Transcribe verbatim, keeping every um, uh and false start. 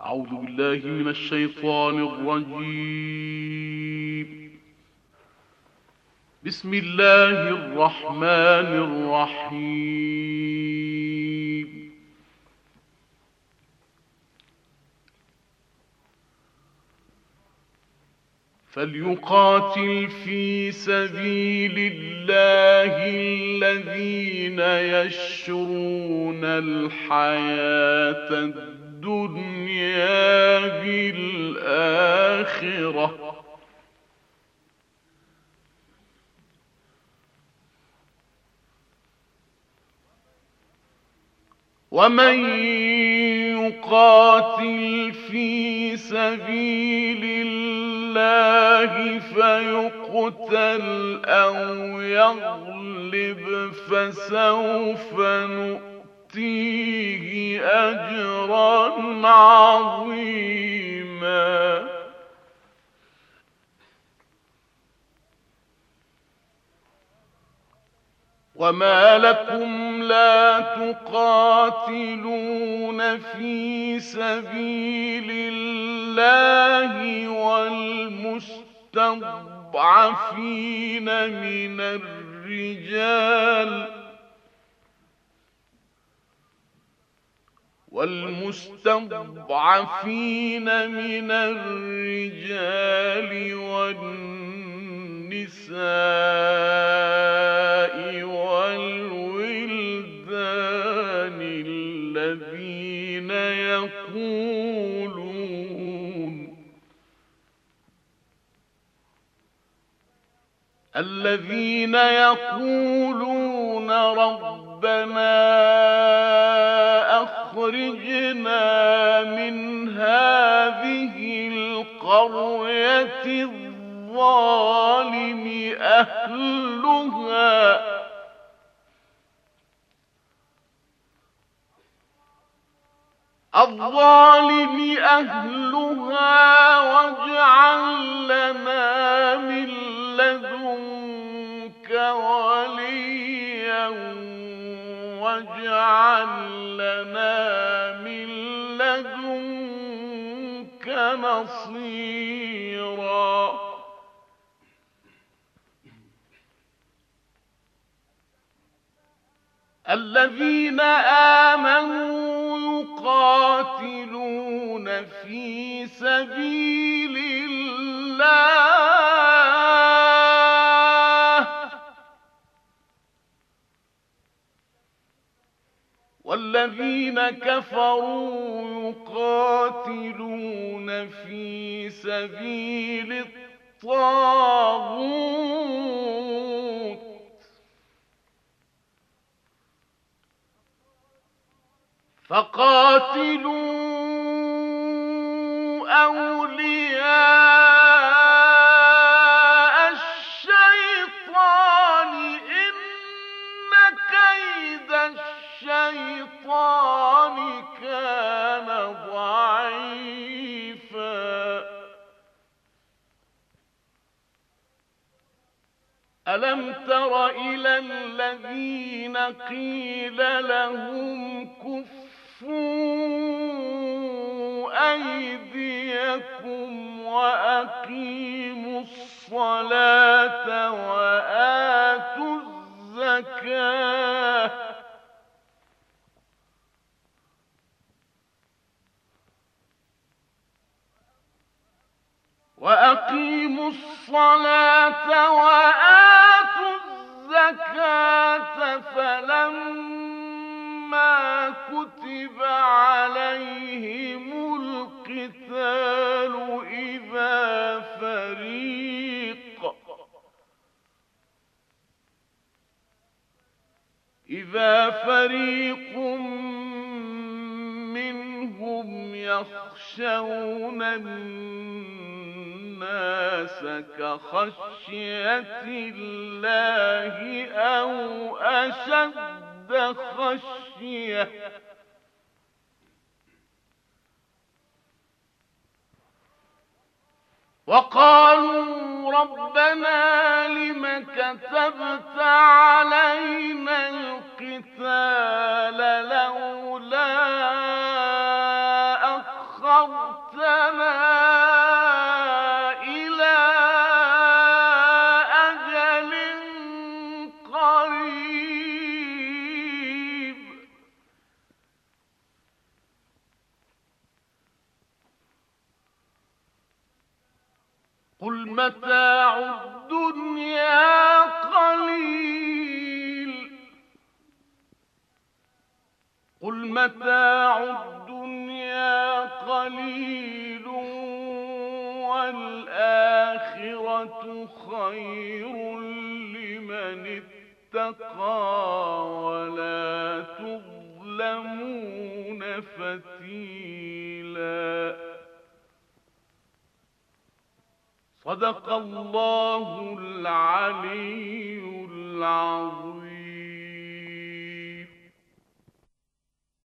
أعوذ بالله من الشيطان الرجيم. بسم الله الرحمن الرحيم. فليقاتل في سبيل الله الذين يشرون الحياة الدنيا بالآخرة، ومن يقاتل في سبيل الله فيقتل أو يغلب فسوف نؤتيه أجرا عظيما. وما لكم لا تقاتلون في سبيل الله والمستضعفين من الرجال والمستضعفين من الرجال والنساء والولدان الذين يقولون الذين يقولون ربنا أخرجنا من هذه القرية الظالم أهلها الظالم أهلها واجعل لنا من لدنك وليا واجعل لنا من لدنك نصيرا. الذين آمنوا يقاتلون في سبيل الله والذين كفروا يقاتلون في سبيل الطاغوت فقاتلوا أولياء الشيطان إن كيد الشيطان كان ضعيفا. ألم تر إلى الذين قيل لهم كفوا أيديكم وأقيموا الصلاة وآتوا الزكاة وأقيموا الصلاة وآتوا الزكاة فلما كتب عليهم القتال إذا فريق إذا فريق منهم يخشون الناس كخشية الله أو أشد خشية وقالوا ربنا لم كتبت علينا القتال لولا أخرتنا أخرتنا إلى أجل قريب قل متاع الدنيا قليل قل متاع الدنيا قليل والآخرة خير لمن اتقى ولا تظلمون فتيلا صدق الله العلي العظيم.